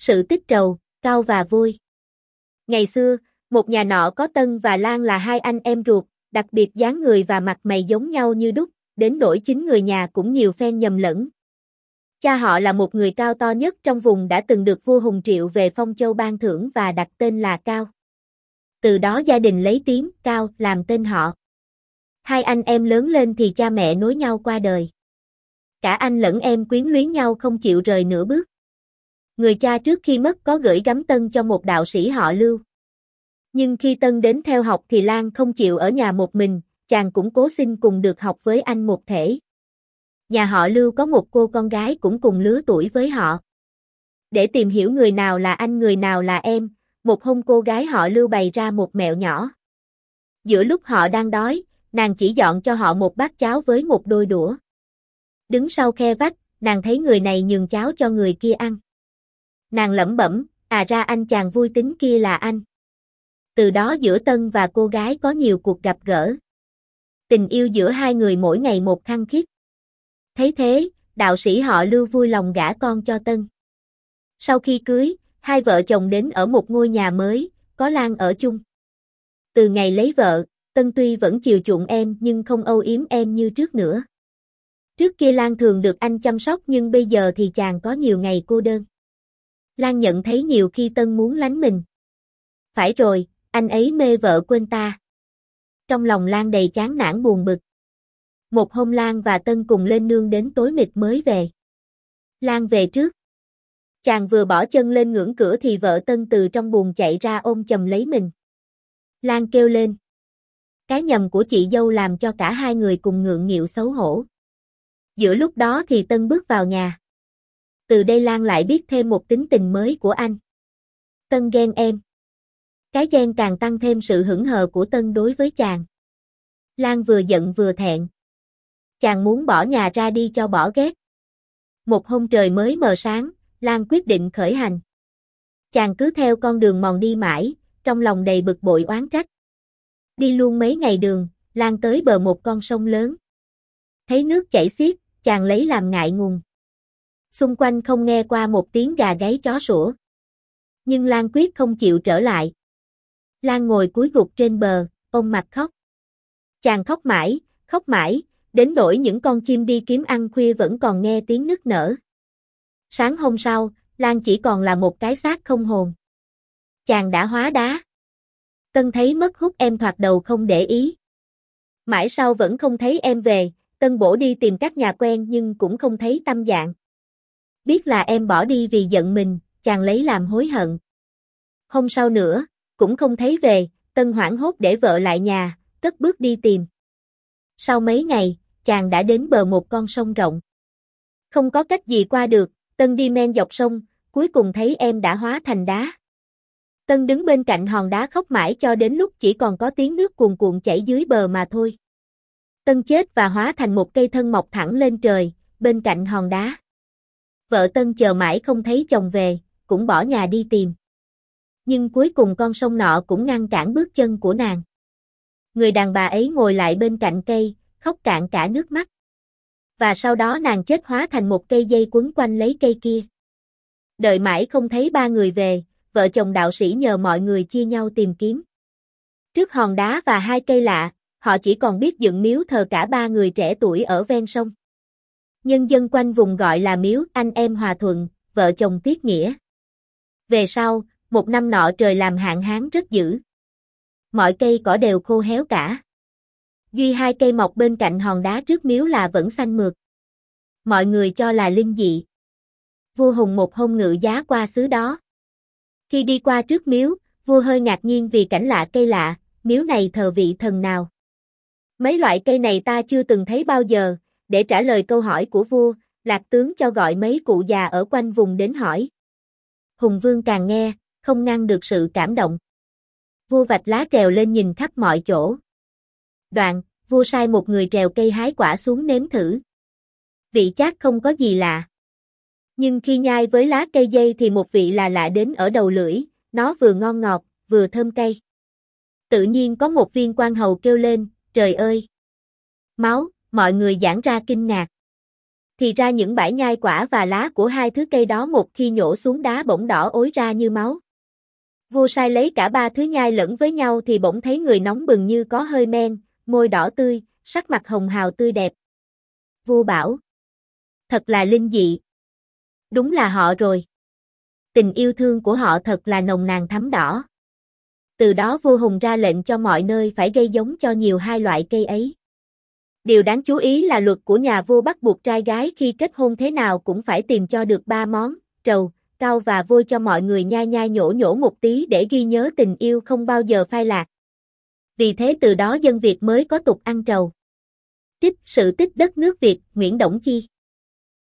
Sự tích trầu, Cao và Vui. Ngày xưa, một nhà nọ có Tân và Lan là hai anh em ruột, đặc biệt dáng người và mặt mày giống nhau như đúc, đến nỗi chính người nhà cũng nhiều phen nhầm lẫn. Cha họ là một người cao to nhất trong vùng đã từng được vua Hùng Triệu về Phong Châu ban thưởng và đặt tên là Cao. Từ đó gia đình lấy tiếng Cao làm tên họ. Hai anh em lớn lên thì cha mẹ nối nhau qua đời. Cả anh lẫn em quyến luyến nhau không chịu rời nửa bước. Người cha trước khi mất có gửi gắm Tân cho một đạo sĩ họ Lưu. Nhưng khi Tân đến theo học thì Lan không chịu ở nhà một mình, chàng cũng cố xin cùng được học với anh một thể. Nhà họ Lưu có một cô con gái cũng cùng lứa tuổi với họ. Để tìm hiểu người nào là anh người nào là em, một hôm cô gái họ Lưu bày ra một mẹo nhỏ. Giữa lúc họ đang đói, nàng chỉ dọn cho họ một bát cháo với một đôi đũa. Đứng sau khe vách, nàng thấy người này nhường cháo cho người kia ăn. Nàng lẩm bẩm, à ra anh chàng vui tính kia là anh. Từ đó giữa Tân và cô gái có nhiều cuộc gặp gỡ. Tình yêu giữa hai người mỗi ngày một khăng khít. Thấy thế, đạo sĩ họ Lưu vui lòng gả con cho Tân. Sau khi cưới, hai vợ chồng đến ở một ngôi nhà mới, có Lan ở chung. Từ ngày lấy vợ, Tân tuy vẫn chiều chuộng em nhưng không âu yếm em như trước nữa. Trước kia Lan thường được anh chăm sóc nhưng bây giờ thì chàng có nhiều ngày cô đơn. Lan nhận thấy nhiều khi Tân muốn lánh mình. Phải rồi, anh ấy mê vợ quên ta. Trong lòng Lan đầy chán nản buồn bực. Một hôm Lan và Tân cùng lên nương đến tối mịt mới về. Lan về trước. Chàng vừa bỏ chân lên ngưỡng cửa thì vợ Tân từ trong buồng chạy ra ôm chầm lấy mình. Lan kêu lên. Cái nhầm của chị dâu làm cho cả hai người cùng ngượng nghịu xấu hổ. Giữa lúc đó thì Tân bước vào nhà. Từ đây Lan lại biết thêm một tính tình mới của anh. Tân ghen em. Cái ghen càng tăng thêm sự hững hờ của Tân đối với chàng. Lan vừa giận vừa thẹn. Chàng muốn bỏ nhà ra đi cho bỏ ghét. Một hôm trời mới mờ sáng, Lan quyết định khởi hành. Chàng cứ theo con đường mòn đi mãi, trong lòng đầy bực bội oán trách. Đi luôn mấy ngày đường, Lan tới bờ một con sông lớn. Thấy nước chảy xiết, chàng lấy làm ngại ngùng. Xung quanh không nghe qua một tiếng gà gáy chó sủa. Nhưng Lan quyết không chịu trở lại. Lan ngồi cúi gục trên bờ, ôm mặt khóc. Chàng khóc mãi, đến nỗi những con chim đi kiếm ăn khuya vẫn còn nghe tiếng nức nở. Sáng hôm sau, Lan chỉ còn là một cái xác không hồn. Chàng đã hóa đá. Tân thấy mất hút em thoạt đầu không để ý. Mãi sau vẫn không thấy em về, Tân bổ đi tìm các nhà quen nhưng cũng không thấy tâm dạng. Biết là em bỏ đi vì giận mình, chàng lấy làm hối hận. Hôm sau nữa, cũng không thấy về, Tân hoảng hốt để vợ lại nhà, cất bước đi tìm. Sau mấy ngày, chàng đã đến bờ một con sông rộng. Không có cách gì qua được, Tân đi men dọc sông, cuối cùng thấy em đã hóa thành đá. Tân đứng bên cạnh hòn đá khóc mãi cho đến lúc chỉ còn có tiếng nước cuồn cuộn chảy dưới bờ mà thôi. Tân chết và hóa thành một cây thân mọc thẳng lên trời, bên cạnh hòn đá. Vợ Tân chờ mãi không thấy chồng về, cũng bỏ nhà đi tìm. Nhưng cuối cùng con sông nọ cũng ngăn cản bước chân của nàng. Người đàn bà ấy ngồi lại bên cạnh cây, khóc cạn cả nước mắt. Và sau đó nàng chết hóa thành một cây dây quấn quanh lấy cây kia. Đợi mãi không thấy ba người về, vợ chồng đạo sĩ nhờ mọi người chia nhau tìm kiếm. Trước hòn đá và hai cây lạ, họ chỉ còn biết dựng miếu thờ cả ba người trẻ tuổi ở ven sông. Nhân dân quanh vùng gọi là miếu anh em hòa thuận, vợ chồng tiết nghĩa. Về sau, một năm nọ trời làm hạn hán rất dữ. Mọi cây cỏ đều khô héo cả. Duy hai cây mọc bên cạnh hòn đá trước miếu là vẫn xanh mượt. Mọi người cho là linh dị. Vua Hùng một hôm ngự giá qua xứ đó. Khi đi qua trước miếu, vua hơi ngạc nhiên vì cảnh lạ cây lạ, miếu này thờ vị thần nào. Mấy loại cây này ta chưa từng thấy bao giờ, để trả lời câu hỏi của vua, Lạc tướng cho gọi mấy cụ già ở quanh vùng đến hỏi. Hùng vương càng nghe, không ngăn được sự cảm động. Vua vạch lá trèo lên nhìn khắp mọi chỗ. Đoạn, vua sai một người trèo cây hái quả xuống nếm thử. Vị chát không có gì lạ. Nhưng khi nhai với lá cây dây thì một vị là lạ đến ở đầu lưỡi, nó vừa ngon ngọt, vừa thơm cay. Tự nhiên có một viên quan hầu kêu lên, trời ơi! Máu, mọi người giãn ra kinh ngạc. thì ra những bãi nhai quả và lá của hai thứ cây đó một khi nhổ xuống đá bỗng đỏ ối ra như máu. Vua sai lấy cả ba thứ nhai lẫn với nhau thì bỗng thấy người nóng bừng như có hơi men, môi đỏ tươi, sắc mặt hồng hào tươi đẹp. Vua bảo, thật là linh dị. Đúng là họ rồi. Tình yêu thương của họ thật là nồng nàn thắm đỏ. Từ đó vua Hùng ra lệnh cho mọi nơi phải gây giống cho nhiều hai loại cây ấy. Điều đáng chú ý là luật của nhà vua bắt buộc trai gái khi kết hôn thế nào cũng phải tìm cho được ba món, trầu, cau và vôi cho mọi người nhai nhai nhổ nhổ một tí để ghi nhớ tình yêu không bao giờ phai lạc. Vì thế từ đó dân Việt mới có tục ăn trầu. Trích Sự tích đất nước Việt, Nguyễn Đổng Chi.